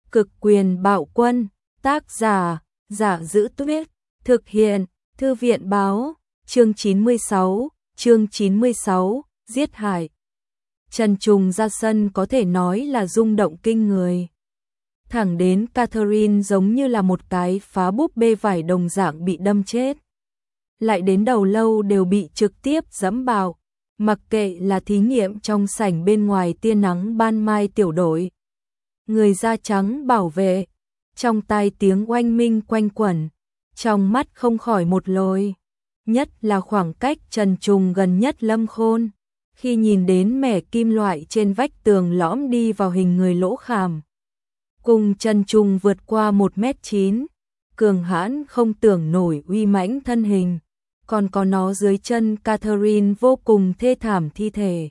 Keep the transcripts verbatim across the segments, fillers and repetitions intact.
Cực quyền bạo quân, tác giả, Giả Giữ Tuyết, thực hiện, Thư viện báo, chương chín mươi sáu, chương chín mươi sáu, giết hại. Trần Trùng ra sân có thể nói là rung động kinh người. Thẳng đến Catherine giống như là một cái phá búp bê vải đồng dạng bị đâm chết. Lại đến đầu lâu đều bị trực tiếp giẫm bạo, mặc kệ là thí nghiệm trong sảnh bên ngoài tia nắng ban mai tiểu đội. Người da trắng bảo vệ, trong tai tiếng oanh minh quanh quẩn, trong mắt không khỏi một lồi. Nhất là khoảng cách Trần Trùng gần nhất Lâm Khôn, khi nhìn đến mẻ kim loại trên vách tường lõm đi vào hình người lỗ khảm. Cùng Trần Trùng vượt qua một mét chín, cường hãn không tưởng nổi uy mãnh thân hình, còn có nó dưới chân Catherine vô cùng thê thảm thi thể.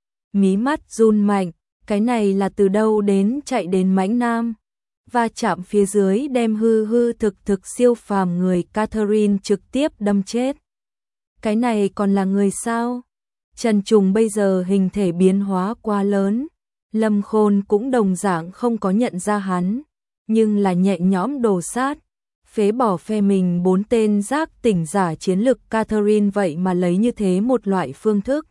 Mí mắt run mạnh, cái này là từ đâu đến chạy đến mãnh nam, và chạm phía dưới đem hư hư thực thực siêu phàm người Catherine trực tiếp đâm chết. Cái này còn là người sao? Trần Trùng bây giờ hình thể biến hóa quá lớn, Lâm Khôn cũng đồng dạng không có nhận ra hắn, nhưng là nhẹ nhõm đồ sát, phế bỏ phe mình bốn tên giác tỉnh giả chiến lực Catherine vậy mà lấy như thế một loại phương thức.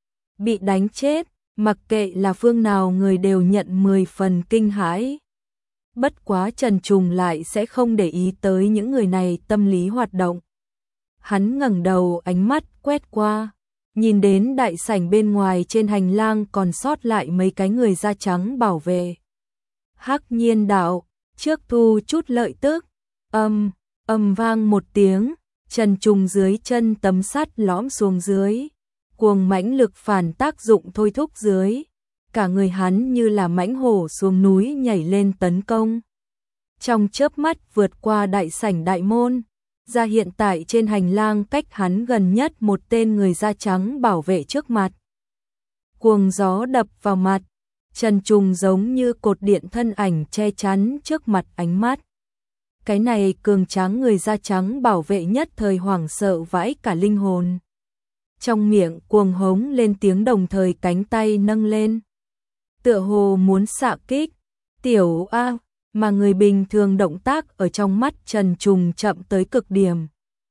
Bị đánh chết, mặc kệ là phương nào người đều nhận mười phần kinh hãi. Bất quá Trần Trùng lại sẽ không để ý tới những người này tâm lý hoạt động. Hắn ngẩng đầu ánh mắt quét qua, nhìn đến đại sảnh bên ngoài trên hành lang còn sót lại mấy cái người da trắng bảo vệ. Hắc Nhiên đạo, trước thu chút lợi tức, âm, âm vang một tiếng, Trần Trùng dưới chân tấm sắt lõm xuống dưới, cuồng mãnh lực phản tác dụng thôi thúc dưới, cả người hắn như là mãnh hổ xuống núi nhảy lên tấn công. Trong chớp mắt vượt qua đại sảnh đại môn, ra hiện tại trên hành lang cách hắn gần nhất một tên người da trắng bảo vệ trước mặt. Cuồng gió đập vào mặt, Trần Trùng giống như cột điện thân ảnh che chắn trước mặt ánh mắt. Cái này cường tráng người da trắng bảo vệ nhất thời hoảng sợ vãi cả linh hồn. Trong miệng cuồng hống lên tiếng đồng thời cánh tay nâng lên. Tựa hồ muốn xạ kích, tiểu A, mà người bình thường động tác ở trong mắt Trần Trùng chậm tới cực điểm.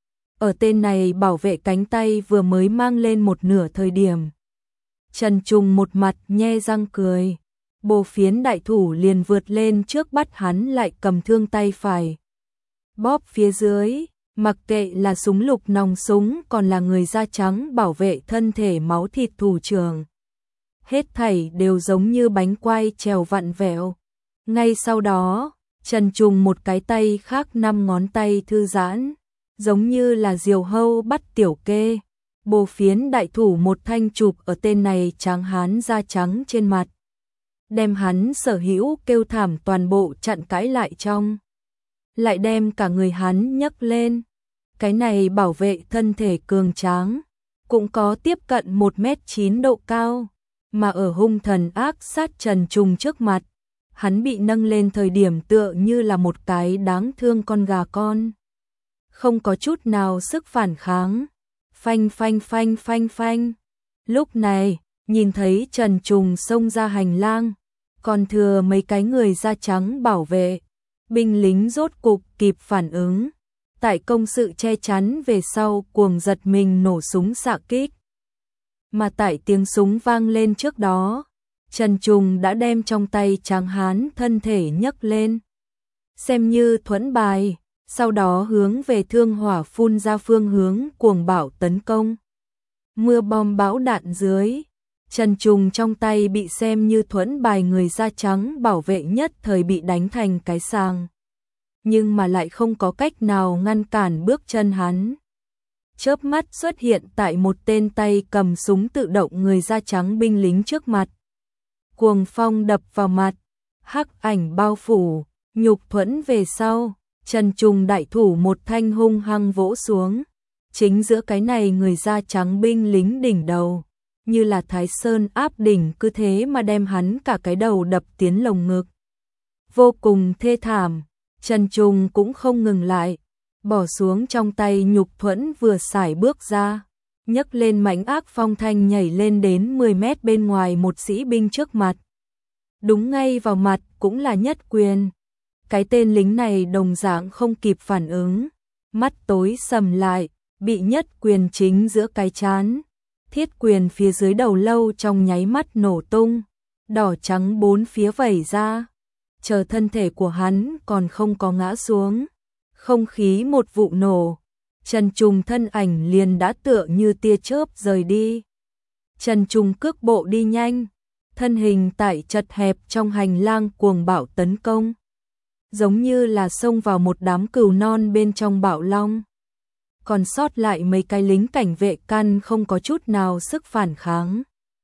Ở tên này bảo vệ cánh tay vừa mới mang lên một nửa thời điểm. Trần Trùng một mặt nhe răng cười, bồ phiến đại thủ liền vượt lên trước bắt hắn lại cầm thương tay phải. Bóp phía dưới, mặc kệ là súng lục nòng súng còn là người da trắng bảo vệ thân thể máu thịt thủ trưởng. Hết thảy đều giống như bánh quai trèo vặn vẹo. Ngay sau đó, Trần Trùng một cái tay khác năm ngón tay thư giãn, giống như là diều hâu bắt tiểu kê. Bồ phiến đại thủ một thanh chụp ở tên này tráng hán da trắng trên mặt. Đem hắn sở hữu kêu thảm toàn bộ chặn cãi lại trong. Lại đem cả người hắn nhấc lên. Cái này bảo vệ thân thể cường tráng, cũng có tiếp cận một mét chín độ cao, mà ở hung thần ác sát Trần Trùng trước mặt, hắn bị nâng lên thời điểm tựa như là một cái đáng thương con gà con. Không có chút nào sức phản kháng. Phanh phanh phanh phanh phanh. Lúc này, nhìn thấy Trần Trùng xông ra hành lang, còn thừa mấy cái người da trắng bảo vệ, binh lính rốt cục kịp phản ứng. Tại công sự che chắn về sau cuồng giật mình nổ súng xạ kích. Mà tại tiếng súng vang lên trước đó, Trần Trùng đã đem trong tay tráng hán thân thể nhấc lên. Xem như thuẫn bài, sau đó hướng về thương hỏa phun ra phương hướng cuồng bạo tấn công. Mưa bom bão đạn dưới, Trần Trùng trong tay bị xem như thuẫn bài người da trắng bảo vệ nhất thời bị đánh thành cái sàng. Nhưng mà lại không có cách nào ngăn cản bước chân hắn. Chớp mắt xuất hiện tại một tên tay cầm súng tự động người da trắng binh lính trước mặt. Cuồng phong đập vào mặt, hắc ảnh bao phủ, nhục thuẫn về sau, Trần Trùng đại thủ một thanh hung hăng vỗ xuống. Chính giữa cái này người da trắng binh lính đỉnh đầu, như là Thái Sơn áp đỉnh cứ thế mà đem hắn cả cái đầu đập tiến lồng ngực. Vô cùng thê thảm. Trần Trùng cũng không ngừng lại, bỏ xuống trong tay nhục thuẫn vừa xài bước ra, nhấc lên mãnh ác phong thanh nhảy lên đến mười mét bên ngoài một sĩ binh trước mặt. Đúng ngay vào mặt cũng là nhất quyền, Cái tên lính này đồng dạng không kịp phản ứng, mắt tối sầm lại, bị nhất quyền chính giữa cái trán. Thiết quyền phía dưới đầu lâu trong nháy mắt nổ tung, đỏ trắng bốn phía vẩy ra. Chờ thân thể của hắn còn không có ngã xuống, không khí một vụ nổ, Trần Trùng thân ảnh liền đã tựa như tia chớp rời đi. Trần Trùng cước bộ đi nhanh, thân hình tại chật hẹp trong hành lang cuồng bạo tấn công, giống như là xông vào một đám cừu non bên trong bạo long. Còn sót lại mấy cái lính cảnh vệ căn không có chút nào sức phản kháng.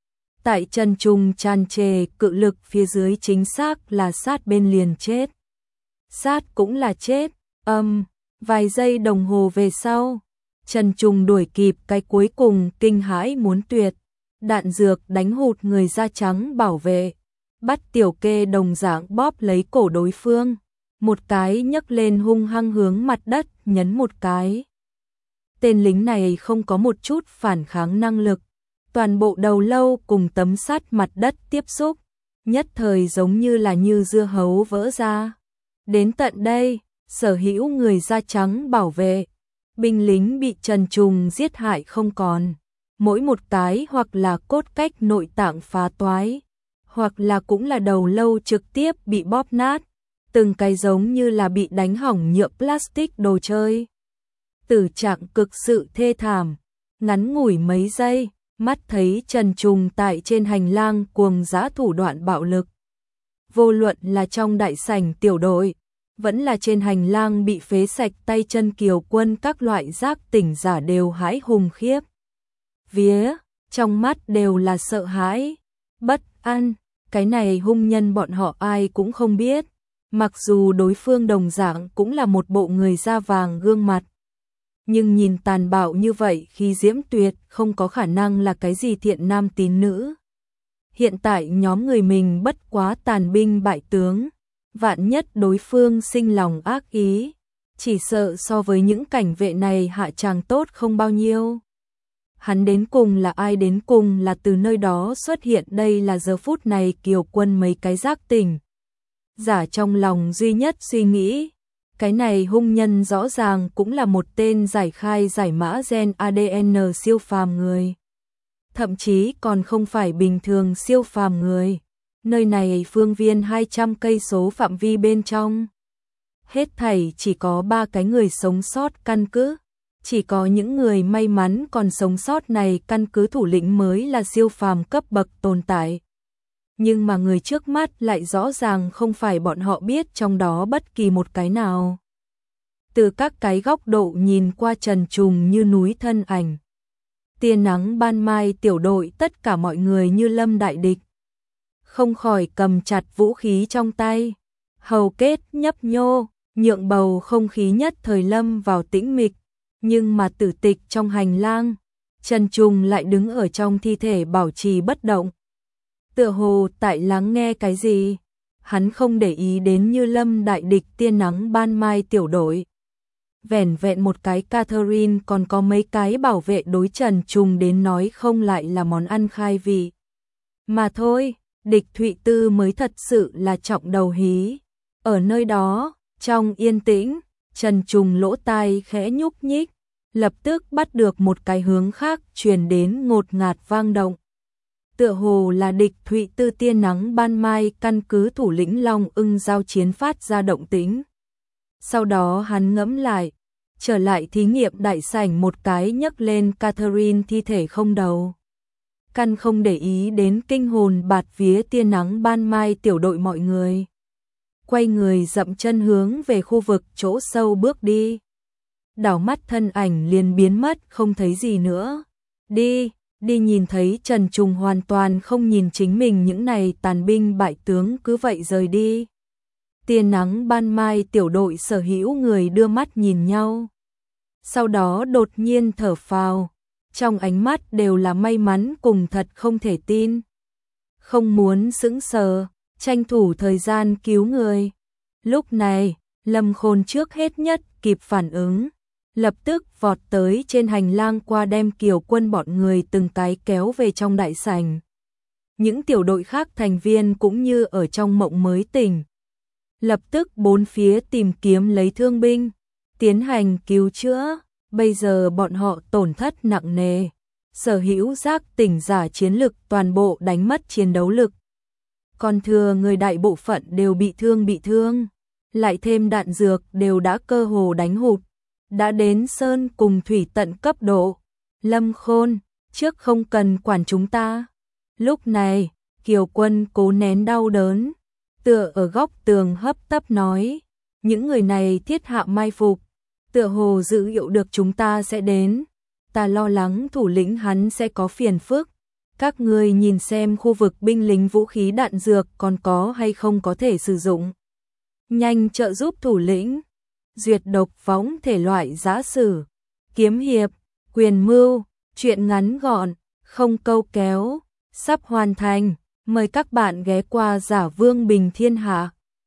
Tại Trần Trùng tràn trề cự lực phía dưới chính xác là sát bên liền chết. Sát cũng là chết, âm, um, vài giây đồng hồ về sau, Trần Trùng đuổi kịp cái cuối cùng kinh hãi muốn tuyệt. Đạn dược đánh hụt người da trắng bảo vệ, bắt tiểu kê đồng dạng bóp lấy cổ đối phương, một cái nhấc lên hung hăng hướng mặt đất nhấn một cái. Tên lính này không có một chút phản kháng năng lực, toàn bộ đầu lâu cùng tấm sắt mặt đất tiếp xúc, nhất thời giống như là như dưa hấu vỡ ra. Đến tận đây, sở hữu người da trắng bảo vệ, binh lính bị Trần Trùng giết hại không còn. Mỗi một cái hoặc là cốt cách nội tạng phá toái, hoặc là cũng là đầu lâu trực tiếp bị bóp nát, từng cái giống như là bị đánh hỏng nhựa plastic đồ chơi. Tử trạng cực sự thê thảm, ngắn ngủi mấy giây, mắt thấy Trần Trùng tại trên hành lang cuồng dã thủ đoạn bạo lực. Vô luận là trong đại sảnh tiểu đội, vẫn là trên hành lang bị phế sạch tay chân kiều quân các loại giác tỉnh giả đều hãi hùng khiếp vía, trong mắt đều là sợ hãi, bất an, cái này hung nhân bọn họ ai cũng không biết, mặc dù đối phương đồng dạng cũng là một bộ người da vàng gương mặt. Nhưng nhìn tàn bạo như vậy khi Diễm Tuyệt không có khả năng là cái gì thiện nam tín nữ. Hiện tại nhóm người mình bất quá tàn binh bại tướng, vạn nhất đối phương sinh lòng ác ý, chỉ sợ so với những cảnh vệ này hạ tràng tốt không bao nhiêu. Hắn đến cùng là ai, đến cùng là từ nơi đó xuất hiện, đây là giờ phút này kiều quân mấy cái giác tỉnh giả trong lòng duy nhất suy nghĩ. Cái này hung nhân rõ ràng cũng là một tên giải khai giải mã gen a đê en siêu phàm người. Thậm chí còn không phải bình thường siêu phàm người. Nơi này phương viên hai trăm cây số phạm vi bên trong. Hết thảy chỉ có ba cái người sống sót căn cứ. Chỉ có những người may mắn còn sống sót này căn cứ thủ lĩnh mới là siêu phàm cấp bậc tồn tại. Nhưng mà người trước mắt lại rõ ràng không phải bọn họ biết trong đó bất kỳ một cái nào. Từ các cái góc độ nhìn qua Trần Trùng như núi thân ảnh. Tia nắng ban mai tiểu đội tất cả mọi người như lâm đại địch. Không khỏi cầm chặt vũ khí trong tay. Hầu kết nhấp nhô, nhượng bầu không khí nhất thời lâm vào tĩnh mịch. Nhưng mà tử tịch trong hành lang, Trần Trùng lại đứng ở trong thi thể bảo trì bất động. Tựa hồ tại lắng nghe cái gì, hắn không để ý đến như lâm đại địch tia nắng ban mai tiểu đội. Vẻn vẹn một cái Catherine còn có mấy cái bảo vệ đối Trần Trùng đến nói không lại là món ăn khai vị. Mà thôi, địch Thụy Tư mới thật sự là trọng đầu hí. Ở nơi đó, trong yên tĩnh, Trần Trùng lỗ tai khẽ nhúc nhích, lập tức bắt được một cái hướng khác truyền đến ngột ngạt vang động. Tựa hồ là địch Thụy Tư tia nắng ban mai căn cứ thủ lĩnh Long Ưng giao chiến phát ra động tĩnh. Sau đó hắn ngẫm lại, trở lại thí nghiệm đại sảnh một cái nhấc lên Catherine thi thể không đầu. Căn không để ý đến kinh hồn bạt vía tia nắng ban mai tiểu đội mọi người. Quay người dậm chân hướng về khu vực chỗ sâu bước đi. Đảo mắt thân ảnh liền biến mất không thấy gì nữa. Đi, đi nhìn thấy Trần Trùng hoàn toàn không nhìn chính mình những này tàn binh bại tướng cứ vậy rời đi. Tia nắng ban mai tiểu đội sở hữu người đưa mắt nhìn nhau. Sau đó đột nhiên thở phào, trong ánh mắt đều là may mắn cùng thật không thể tin. Không muốn sững sờ, tranh thủ thời gian cứu người. Lúc này, Lâm Khôn trước hết nhất kịp phản ứng, lập tức vọt tới trên hành lang qua đem Kiều Quân bọn người từng cái kéo về trong đại sảnh. Những tiểu đội khác thành viên cũng như ở trong mộng mới tỉnh. lập tức bốn phía tìm kiếm lấy thương binh, tiến hành cứu chữa. Bây giờ bọn họ tổn thất nặng nề, sở hữu giác tỉnh giả chiến lực toàn bộ đánh mất chiến đấu lực. Còn thừa người đại bộ phận đều bị thương bị thương, lại thêm đạn dược đều đã cơ hồ đánh hụt, đã đến sơn cùng thủy tận cấp độ. Lâm Khôn, trước không cần quản chúng ta. Lúc này, Kiều Quân cố nén đau đớn, tựa ở góc tường hấp tấp nói, những người này thiết hạ mai phục, tựa hồ dự liệu được chúng ta sẽ đến, ta lo lắng thủ lĩnh hắn sẽ có phiền phức. Các ngươi nhìn xem khu vực binh lính vũ khí đạn dược còn có hay không có thể sử dụng. Nhanh trợ giúp thủ lĩnh. Duyệt độc võng thể loại giã sử, kiếm hiệp, quyền mưu, truyện ngắn gọn, không câu kéo, sắp hoàn thành. Mời các bạn ghé qua Giả Vương Bình Thiên Hạ.